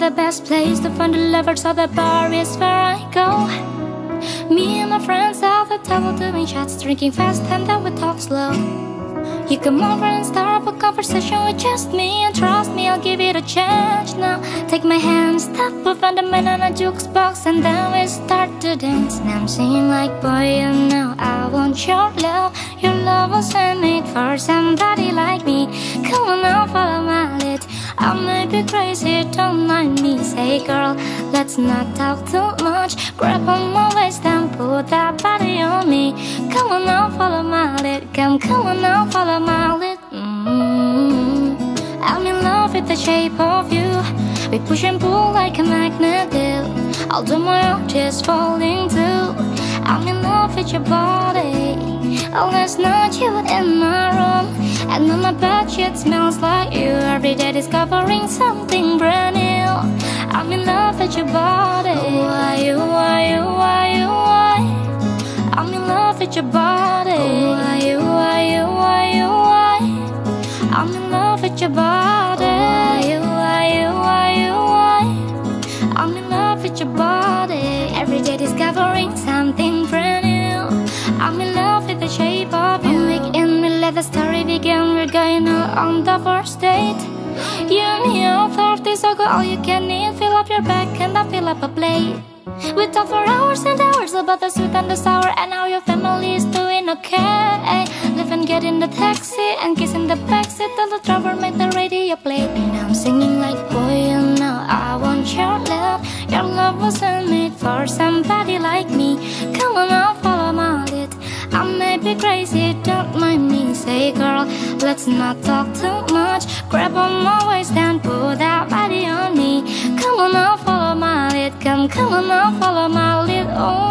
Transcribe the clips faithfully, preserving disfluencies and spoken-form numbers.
the best place to find the lovers, so the bar is where I go. Me and my friends at the table doing shots, drinking fast and then we talk slow. You come over and start up a conversation with just me, and trust me, I'll give it a chance. Now take my hand, stop, we find a man on a jukebox, and then we start to dance. Now I'm singing like, boy, you know I want your love. Your love was handmade for somebody like me. Come on now, follow my lead. I may be crazy, don't mind me. Say girl, let's not talk too much. Grab on my waist and put that body on me. Come on now, follow my lead. Come, come on now, follow my lead. mm-hmm. I'm in love with the shape of you. We push and pull like a magnet do. Although my heart is falling too. I'm in love with your body. Oh, last night you were in my room, and on my bed it smells like you. Every day discovering something brand new. I'm in love with your body. Why you, why you, why you, why? I'm in love with your body. Why you, why you, why you, why? I'm in love with your body. Why you, why you, why you, why? I'm in love with your body. Every day discovering something brand new. I'm in love with the shape of you. Make in me, let the story begin. We're going out on the first date. You and me all thirty, so go all you can eat. Fill up your bag and I fill up a plate. We talk for hours and hours about the sweet and the sour, and how your family is doing okay. Live and get in the taxi and kiss in the backseat till the driver make the radio play. And I'm singing like, boy, you know I want your love. Your love wasn't made for somebody like me. Come on now, follow my lead. I may be crazy, don't mind me. Say girl, let's not talk too much. Grab on my waist and put that body on me. Come on now, follow my lead. Come, come on now, follow my lead.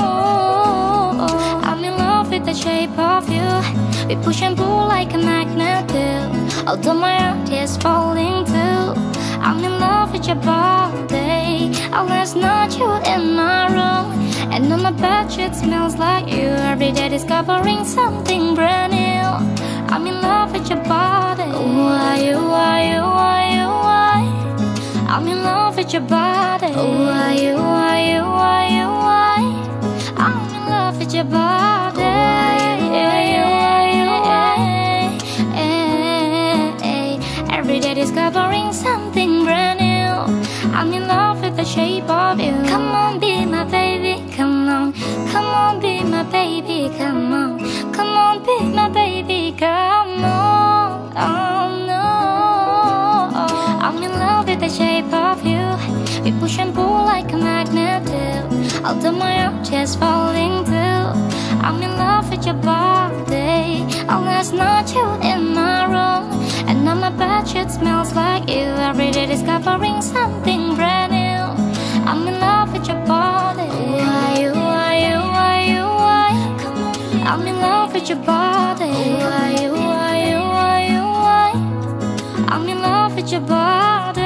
Oh, oh, I'm in love with the shape of you. We push and pull like a magnet do. Although my heart is falling too. I'm in love with your body. Oh, last night you were in my room, and on my bed it smells like you. Every day discovering something brand new. I'm in love with your body. Why you, why you, why you, why? I'm in love with your body. Why you, why you, why you, why? I'm in love with your body. Why you, why you, why? Every day discovering something brand new. I'm in love with the shape of you. Come on, be my baby, come on. Come on, be my baby, come on. Come on, be my baby, come on. Oh no, I'm in love with the shape of you. We push and pull like a magnet do. Although my heart is falling too. I'm in love with your body. Oh, last night you were in my room, and on my bed it smells like you. Every day discovering something brand new. I'm in love with your body. Why you, why you, why you, why? I'm in love with your body. Why you, why you, why you, why? I'm in love with your body.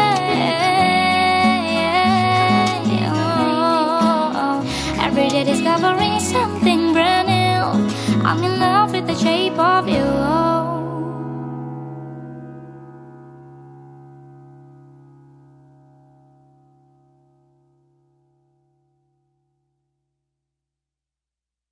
Oh, oh. Every day discovering something brand new. I'm in love with the shape of you.